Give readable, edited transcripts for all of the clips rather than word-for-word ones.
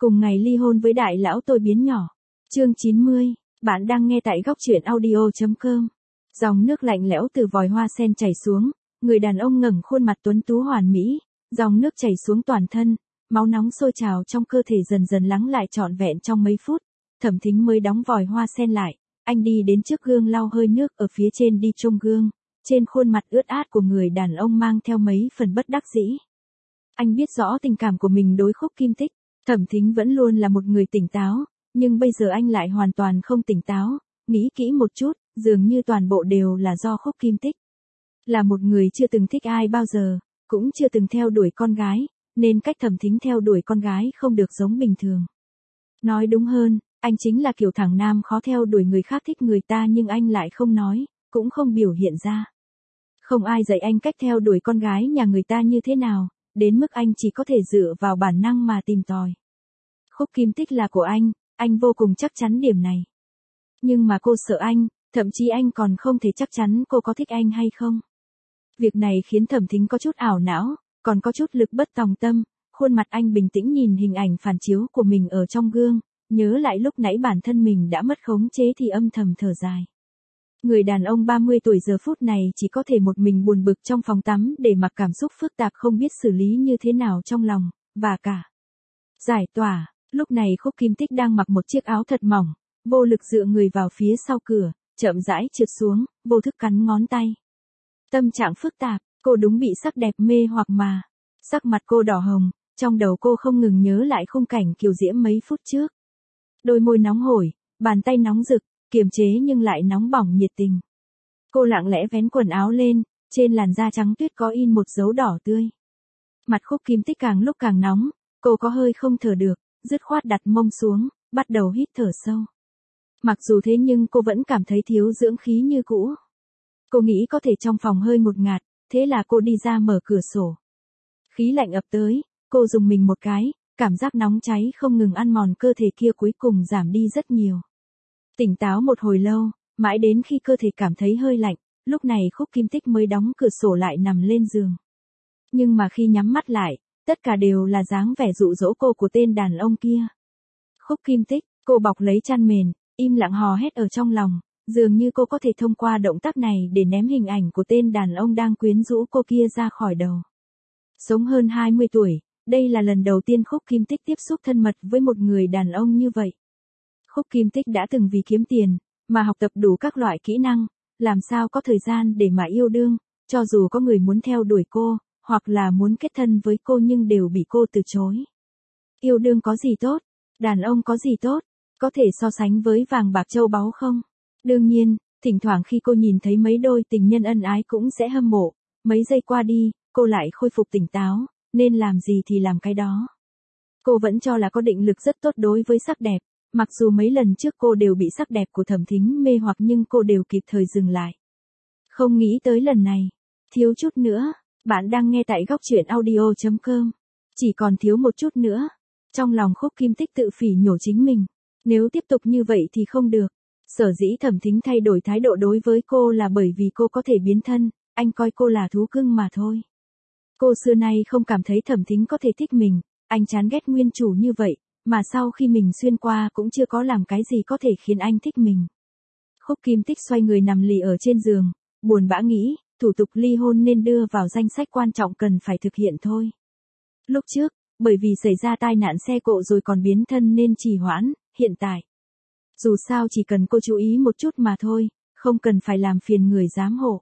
Cùng ngày ly hôn với đại lão tôi biến nhỏ. Chương 90, bạn đang nghe tại góc truyện audio.com. Dòng nước lạnh lẽo từ vòi hoa sen chảy xuống, người đàn ông ngẩng khuôn mặt tuấn tú hoàn mỹ, dòng nước chảy xuống toàn thân, máu nóng sôi trào trong cơ thể dần dần lắng lại trọn vẹn trong mấy phút. Thẩm Thính mới đóng vòi hoa sen lại, anh đi đến trước gương lau hơi nước ở phía trên đi trông gương, trên khuôn mặt ướt át của người đàn ông mang theo mấy phần bất đắc dĩ. Anh biết rõ tình cảm của mình đối Khúc Kim Tích, Thẩm Thính vẫn luôn là một người tỉnh táo, nhưng bây giờ anh lại hoàn toàn không tỉnh táo, nghĩ kỹ một chút, dường như toàn bộ đều là do Khúc Kim Tích. Là một người chưa từng thích ai bao giờ, cũng chưa từng theo đuổi con gái, nên cách Thẩm Thính theo đuổi con gái không được giống bình thường. Nói đúng hơn, anh chính là kiểu thằng nam khó theo đuổi người khác thích người ta nhưng anh lại không nói, cũng không biểu hiện ra. Không ai dạy anh cách theo đuổi con gái nhà người ta như thế nào, đến mức anh chỉ có thể dựa vào bản năng mà tìm tòi. Khúc Kim Tích là của anh vô cùng chắc chắn điểm này. Nhưng mà cô sợ anh, thậm chí anh còn không thể chắc chắn cô có thích anh hay không. Việc này khiến Thẩm Thính có chút ảo não, còn có chút lực bất tòng tâm, khuôn mặt anh bình tĩnh nhìn hình ảnh phản chiếu của mình ở trong gương, nhớ lại lúc nãy bản thân mình đã mất khống chế thì âm thầm thở dài. Người đàn ông 30 tuổi giờ phút này chỉ có thể một mình buồn bực trong phòng tắm để mặc cảm xúc phức tạp không biết xử lý như thế nào trong lòng, và cả giải tỏa. Lúc này Khúc Kim Tích đang mặc một chiếc áo thật mỏng, vô lực dựa người vào phía sau cửa, chậm rãi trượt xuống, vô thức cắn ngón tay. Tâm trạng phức tạp, cô đúng bị sắc đẹp mê hoặc mà. Sắc mặt cô đỏ hồng, trong đầu cô không ngừng nhớ lại khung cảnh kiều diễm mấy phút trước. Đôi môi nóng hổi, bàn tay nóng rực, kiềm chế nhưng lại nóng bỏng nhiệt tình. Cô lặng lẽ vén quần áo lên, trên làn da trắng tuyết có in một dấu đỏ tươi. Mặt Khúc Kim Tích càng lúc càng nóng, cô có hơi không thở được, dứt khoát đặt mông xuống, bắt đầu hít thở sâu. Mặc dù thế nhưng cô vẫn cảm thấy thiếu dưỡng khí như cũ. Cô nghĩ có thể trong phòng hơi ngột ngạt, thế là cô đi ra mở cửa sổ. Khí lạnh ập tới, cô dùng mình một cái, cảm giác nóng cháy không ngừng ăn mòn cơ thể kia cuối cùng giảm đi rất nhiều. Tỉnh táo một hồi lâu, mãi đến khi cơ thể cảm thấy hơi lạnh, lúc này Khúc Kim Tích mới đóng cửa sổ lại nằm lên giường. Nhưng mà khi nhắm mắt lại, tất cả đều là dáng vẻ dụ dỗ cô của tên đàn ông kia. Khúc Kim Tích, cô bọc lấy chăn mền, im lặng hò hét ở trong lòng, dường như cô có thể thông qua động tác này để ném hình ảnh của tên đàn ông đang quyến rũ cô kia ra khỏi đầu. Sống hơn 20 tuổi, đây là lần đầu tiên Khúc Kim Tích tiếp xúc thân mật với một người đàn ông như vậy. Khúc Kim Tích đã từng vì kiếm tiền, mà học tập đủ các loại kỹ năng, làm sao có thời gian để mà yêu đương, cho dù có người muốn theo đuổi cô, hoặc là muốn kết thân với cô nhưng đều bị cô từ chối. Yêu đương có gì tốt? Đàn ông có gì tốt? Có thể so sánh với vàng bạc châu báu không? Đương nhiên, thỉnh thoảng khi cô nhìn thấy mấy đôi tình nhân ân ái cũng sẽ hâm mộ, mấy giây qua đi, cô lại khôi phục tỉnh táo, nên làm gì thì làm cái đó. Cô vẫn cho là có định lực rất tốt đối với sắc đẹp, mặc dù mấy lần trước cô đều bị sắc đẹp của Thẩm Thính mê hoặc nhưng cô đều kịp thời dừng lại. Không nghĩ tới lần này, thiếu chút nữa, bạn đang nghe tại góc truyện audio.com. Chỉ còn thiếu một chút nữa. Trong lòng Khúc Kim Tích tự phỉ nhổ chính mình. Nếu tiếp tục như vậy thì không được. Sở dĩ Thẩm Thính thay đổi thái độ đối với cô là bởi vì cô có thể biến thân, anh coi cô là thú cưng mà thôi. Cô xưa nay không cảm thấy Thẩm Thính có thể thích mình, anh chán ghét nguyên chủ như vậy, mà sau khi mình xuyên qua cũng chưa có làm cái gì có thể khiến anh thích mình. Khúc Kim Tích xoay người nằm lì ở trên giường, buồn bã nghĩ, thủ tục ly hôn nên đưa vào danh sách quan trọng cần phải thực hiện thôi. Lúc trước, bởi vì xảy ra tai nạn xe cộ rồi còn biến thân nên trì hoãn, hiện tại. Dù sao chỉ cần cô chú ý một chút mà thôi, không cần phải làm phiền người giám hộ.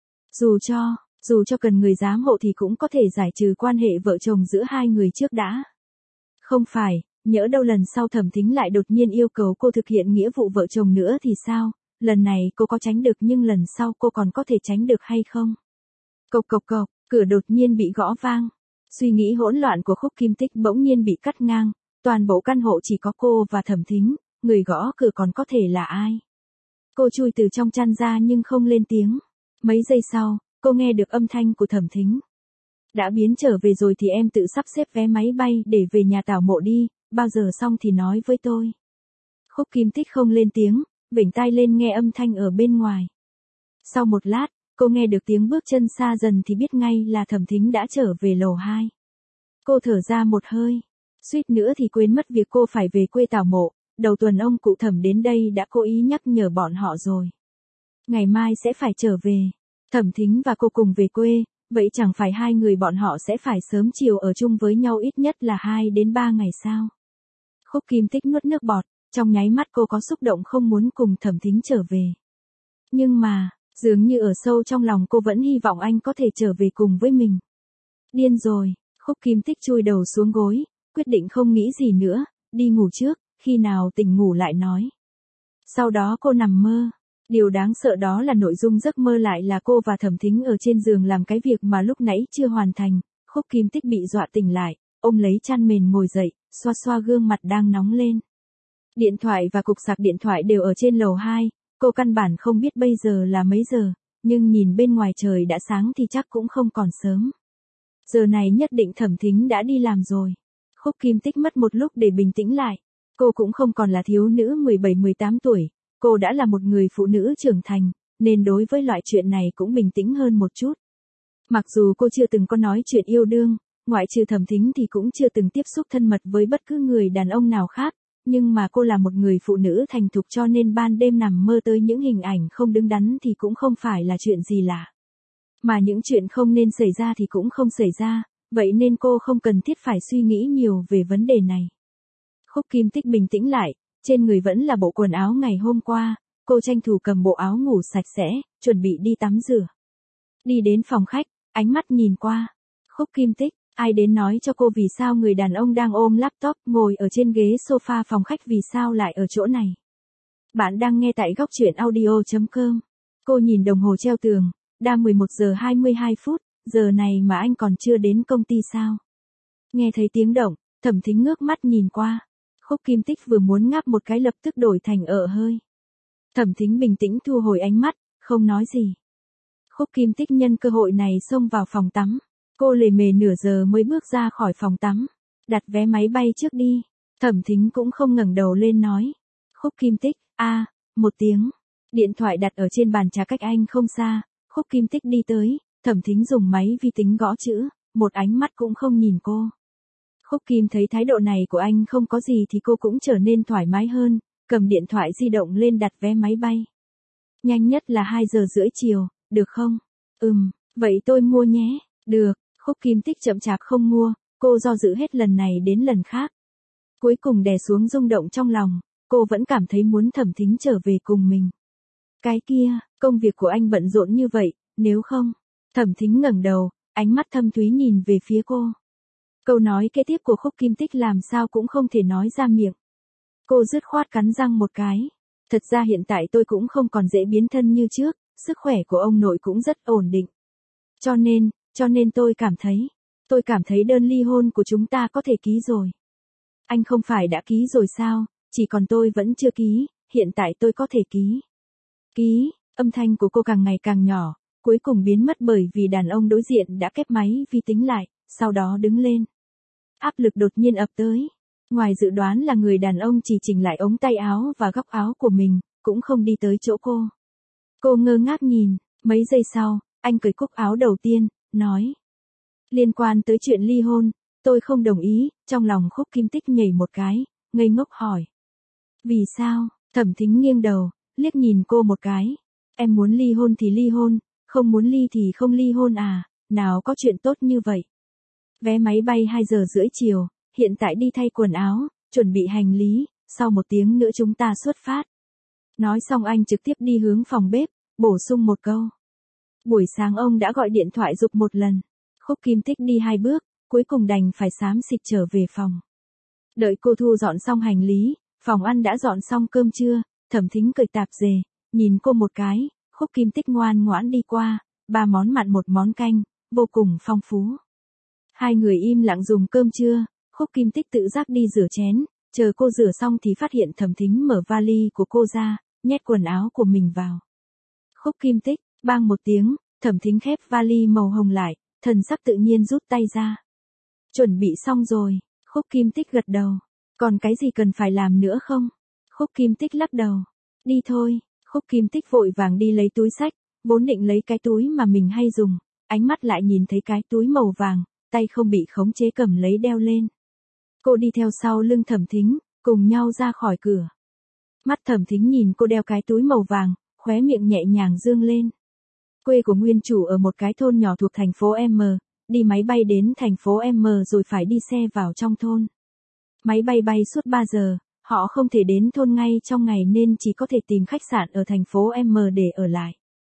Dù cho cần người giám hộ thì cũng có thể giải trừ quan hệ vợ chồng giữa hai người trước đã. Không phải, nhỡ đâu lần sau Thẩm Thính lại đột nhiên yêu cầu cô thực hiện nghĩa vụ vợ chồng nữa thì sao? Lần này cô có tránh được nhưng lần sau cô còn có thể tránh được hay không? Cộc cộc cộc, cửa đột nhiên bị gõ vang. Suy nghĩ hỗn loạn của Khúc Kim Tích bỗng nhiên bị cắt ngang, toàn bộ căn hộ chỉ có cô và Thẩm Thính, người gõ cửa còn có thể là ai? Cô chui từ trong chăn ra nhưng không lên tiếng. Mấy giây sau, cô nghe được âm thanh của Thẩm Thính. Đã biến trở về rồi thì em tự sắp xếp vé máy bay để về nhà tảo mộ đi, bao giờ xong thì nói với tôi. Khúc Kim Tích không lên tiếng, vểnh tai lên nghe âm thanh ở bên ngoài. Sau một lát, cô nghe được tiếng bước chân xa dần thì biết ngay là Thẩm Thính đã trở về lầu 2. Cô thở ra một hơi. Suýt nữa thì quên mất việc cô phải về quê tảo mộ, đầu tuần ông cụ Thẩm đến đây đã cố ý nhắc nhở bọn họ rồi. Ngày mai sẽ phải trở về. Thẩm Thính và cô cùng về quê, vậy chẳng phải hai người bọn họ sẽ phải sớm chiều ở chung với nhau ít nhất là 2 đến 3 ngày sao? Khúc Kim Tích nuốt nước bọt, trong nháy mắt cô có xúc động không muốn cùng Thẩm Thính trở về. Nhưng mà, dường như ở sâu trong lòng cô vẫn hy vọng anh có thể trở về cùng với mình. Điên rồi, Khúc Kim Tích chui đầu xuống gối, quyết định không nghĩ gì nữa, đi ngủ trước, khi nào tỉnh ngủ lại nói. Sau đó cô nằm mơ. Điều đáng sợ đó là nội dung giấc mơ lại là cô và Thẩm Thính ở trên giường làm cái việc mà lúc nãy chưa hoàn thành. Khúc Kim Tích bị dọa tỉnh lại, ôm lấy chăn mền ngồi dậy, xoa xoa gương mặt đang nóng lên. Điện thoại và cục sạc điện thoại đều ở trên lầu 2, cô căn bản không biết bây giờ là mấy giờ, nhưng nhìn bên ngoài trời đã sáng thì chắc cũng không còn sớm. Giờ này nhất định Thẩm Thính đã đi làm rồi. Khúc Kim Tích mất một lúc để bình tĩnh lại. Cô cũng không còn là thiếu nữ 17-18 tuổi, cô đã là một người phụ nữ trưởng thành, nên đối với loại chuyện này cũng bình tĩnh hơn một chút. Mặc dù cô chưa từng có nói chuyện yêu đương, ngoại trừ Thẩm Thính thì cũng chưa từng tiếp xúc thân mật với bất cứ người đàn ông nào khác, nhưng mà cô là một người phụ nữ thành thục cho nên ban đêm nằm mơ tới những hình ảnh không đứng đắn thì cũng không phải là chuyện gì lạ. Mà những chuyện không nên xảy ra thì cũng không xảy ra, vậy nên cô không cần thiết phải suy nghĩ nhiều về vấn đề này. Khúc Kim Tích bình tĩnh lại, trên người vẫn là bộ quần áo ngày hôm qua, cô tranh thủ cầm bộ áo ngủ sạch sẽ, chuẩn bị đi tắm rửa. Đi đến phòng khách, ánh mắt nhìn qua. Khúc Kim Tích, ai đến nói cho cô vì sao người đàn ông đang ôm laptop ngồi ở trên ghế sofa phòng khách vì sao lại ở chỗ này. Bạn đang nghe tại góc truyện audio.com. Cô nhìn đồng hồ treo tường, đã 11 giờ 22 phút, giờ này mà anh còn chưa đến công ty sao? Nghe thấy tiếng động, Thẩm Thính ngước mắt nhìn qua. Khúc Kim Tích vừa muốn ngáp một cái lập tức đổi thành ợ hơi. Thẩm Thính bình tĩnh thu hồi ánh mắt, không nói gì. Khúc Kim Tích nhân cơ hội này xông vào phòng tắm. Cô lề mề nửa giờ mới bước ra khỏi phòng tắm. Đặt vé máy bay trước đi. Thẩm Thính cũng không ngẩng đầu lên nói. Khúc Kim Tích, một tiếng. Điện thoại đặt ở trên bàn trà cách anh không xa. Khúc Kim Tích đi tới, Thẩm Thính dùng máy vi tính gõ chữ, một ánh mắt cũng không nhìn cô. Khúc Kim thấy thái độ này của anh không có gì thì cô cũng trở nên thoải mái hơn, cầm điện thoại di động lên đặt vé máy bay. Nhanh nhất là 2 giờ rưỡi chiều, được không? Vậy tôi mua nhé. Được, Khúc Kim Tích chậm chạp không mua, cô do dự hết lần này đến lần khác. Cuối cùng đè xuống rung động trong lòng, cô vẫn cảm thấy muốn Thẩm Thính trở về cùng mình. Cái kia, công việc của anh bận rộn như vậy, nếu không. Thẩm Thính ngẩng đầu, ánh mắt thâm thúy nhìn về phía cô. Câu nói kế tiếp của Khúc Kim Tích làm sao cũng không thể nói ra miệng. Cô dứt khoát cắn răng một cái. Thật ra hiện tại tôi cũng không còn dễ biến thân như trước, sức khỏe của ông nội cũng rất ổn định. Cho nên tôi cảm thấy đơn ly hôn của chúng ta có thể ký rồi. Anh không phải đã ký rồi sao, chỉ còn tôi vẫn chưa ký, hiện tại tôi có thể ký. Ký, âm thanh của cô càng ngày càng nhỏ, cuối cùng biến mất bởi vì đàn ông đối diện đã kép máy vi tính lại, sau đó đứng lên. Áp lực đột nhiên ập tới. Ngoài dự đoán là người đàn ông chỉ chỉnh lại ống tay áo và góc áo của mình, cũng không đi tới chỗ cô. Cô ngơ ngác nhìn, mấy giây sau, anh cởi cúc áo đầu tiên, nói. Liên quan tới chuyện ly hôn, tôi không đồng ý, trong lòng Khúc Kim Tích nhảy một cái, ngây ngốc hỏi. Vì sao? Thẩm Thính nghiêng đầu, liếc nhìn cô một cái. Em muốn ly hôn thì ly hôn, không muốn ly thì không ly hôn à, nào có chuyện tốt như vậy. Vé máy bay 2 giờ rưỡi chiều, hiện tại đi thay quần áo, chuẩn bị hành lý, sau 1 tiếng nữa chúng ta xuất phát. Nói xong anh trực tiếp đi hướng phòng bếp, bổ sung một câu. Buổi sáng ông đã gọi điện thoại giục 1 lần. Khúc Kim Tích đi 2 bước, cuối cùng đành phải xám xịt trở về phòng. Đợi cô thu dọn xong hành lý, phòng ăn đã dọn xong cơm trưa, Thẩm Thính cởi tạp dề, nhìn cô một cái, Khúc Kim Tích ngoan ngoãn đi qua, 3 món mặn 1 món canh, vô cùng phong phú. Hai người im lặng dùng cơm trưa, Khúc Kim Tích tự giác đi rửa chén, chờ cô rửa xong thì phát hiện Thẩm Thính mở vali của cô ra, nhét quần áo của mình vào. Khúc Kim Tích, bang một tiếng, Thẩm Thính khép vali màu hồng lại, thần sắc tự nhiên rút tay ra. Chuẩn bị xong rồi, Khúc Kim Tích gật đầu. Còn cái gì cần phải làm nữa không? Khúc Kim Tích lắc đầu. Đi thôi, Khúc Kim Tích vội vàng đi lấy túi xách, vốn định lấy cái túi mà mình hay dùng, ánh mắt lại nhìn thấy cái túi màu vàng, tay không bị khống chế cầm lấy đeo lên. Cô đi theo sau lưng Thẩm Thính, cùng nhau ra khỏi cửa. Mắt Thẩm Thính nhìn cô đeo cái túi màu vàng, khóe miệng nhẹ nhàng dương lên. Quê của nguyên chủ ở một cái thôn nhỏ thuộc thành phố M, đi máy bay đến thành phố M rồi phải đi xe vào trong thôn. Máy bay bay suốt 3 giờ, họ không thể đến thôn ngay trong ngày nên chỉ có thể tìm khách sạn ở thành phố M để ở lại.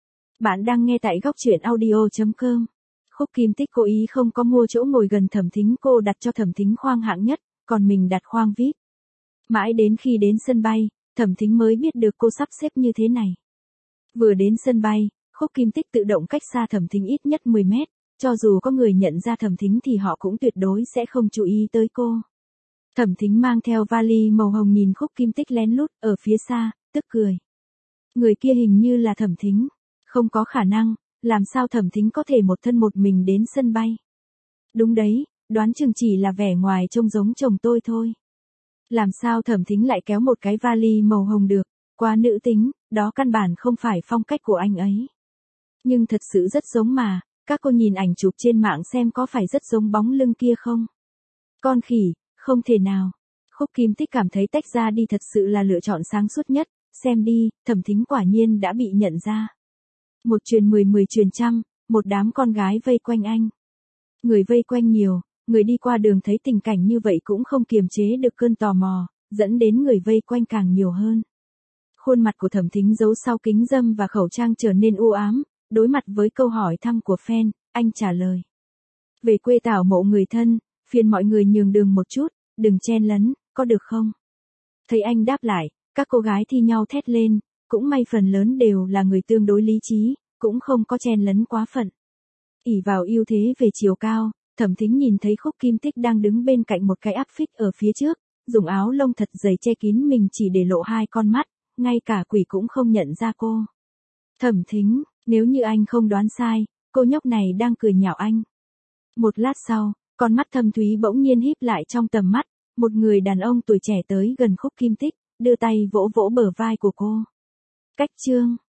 Bạn đang nghe tại góc truyện audio.com. Khúc Kim Tích cố ý không có mua chỗ ngồi gần Thẩm Thính, cô đặt cho Thẩm Thính khoang hạng nhất, còn mình đặt khoang VIP. Mãi đến khi đến sân bay, Thẩm Thính mới biết được cô sắp xếp như thế này. Vừa đến sân bay, Khúc Kim Tích tự động cách xa Thẩm Thính ít nhất 10 mét, cho dù có người nhận ra Thẩm Thính thì họ cũng tuyệt đối sẽ không chú ý tới cô. Thẩm Thính mang theo vali màu hồng nhìn Khúc Kim Tích lén lút ở phía xa, tức cười. Người kia hình như là Thẩm Thính. Không có khả năng, làm sao Thẩm Thính có thể một thân một mình đến sân bay. Đúng đấy, đoán chừng chỉ là vẻ ngoài trông giống chồng tôi thôi. Làm sao Thẩm Thính lại kéo một cái vali màu hồng được, quá nữ tính, đó căn bản không phải phong cách của anh ấy. Nhưng thật sự rất giống mà, các cô nhìn ảnh chụp trên mạng xem có phải rất giống bóng lưng kia không? Con khỉ, không thể nào. Khúc Kim Tích cảm thấy tách ra đi thật sự là lựa chọn sáng suốt nhất, xem đi, Thẩm Thính quả nhiên đã bị nhận ra. Một truyền 10, 10 truyền trăm, một đám con gái vây quanh anh. Người vây quanh nhiều, người đi qua đường thấy tình cảnh như vậy cũng không kiềm chế được cơn tò mò, dẫn đến người vây quanh càng nhiều hơn. Khuôn mặt của Thẩm Thính giấu sau kính râm và khẩu trang trở nên u ám, đối mặt với câu hỏi thăm của fan, anh trả lời. Về quê tảo mộ người thân, phiền mọi người nhường đường một chút, đừng chen lấn, có được không? Thấy anh đáp lại, các cô gái thi nhau thét lên, cũng may phần lớn đều là người tương đối lý trí, cũng không có chen lấn quá phận. Ỷ vào ưu thế về chiều cao, Thẩm Thính nhìn thấy Khúc Kim Tích đang đứng bên cạnh một cái áp phích ở phía trước, dùng áo lông thật dày che kín mình chỉ để lộ hai con mắt, ngay cả quỷ cũng không nhận ra cô. Thẩm Thính, nếu như anh không đoán sai, cô nhóc này đang cười nhạo anh. Một lát sau, con mắt thâm thúy bỗng nhiên híp lại trong tầm mắt, một người đàn ông tuổi trẻ tới gần Khúc Kim Tích, đưa tay vỗ vỗ bờ vai của cô. Cách chương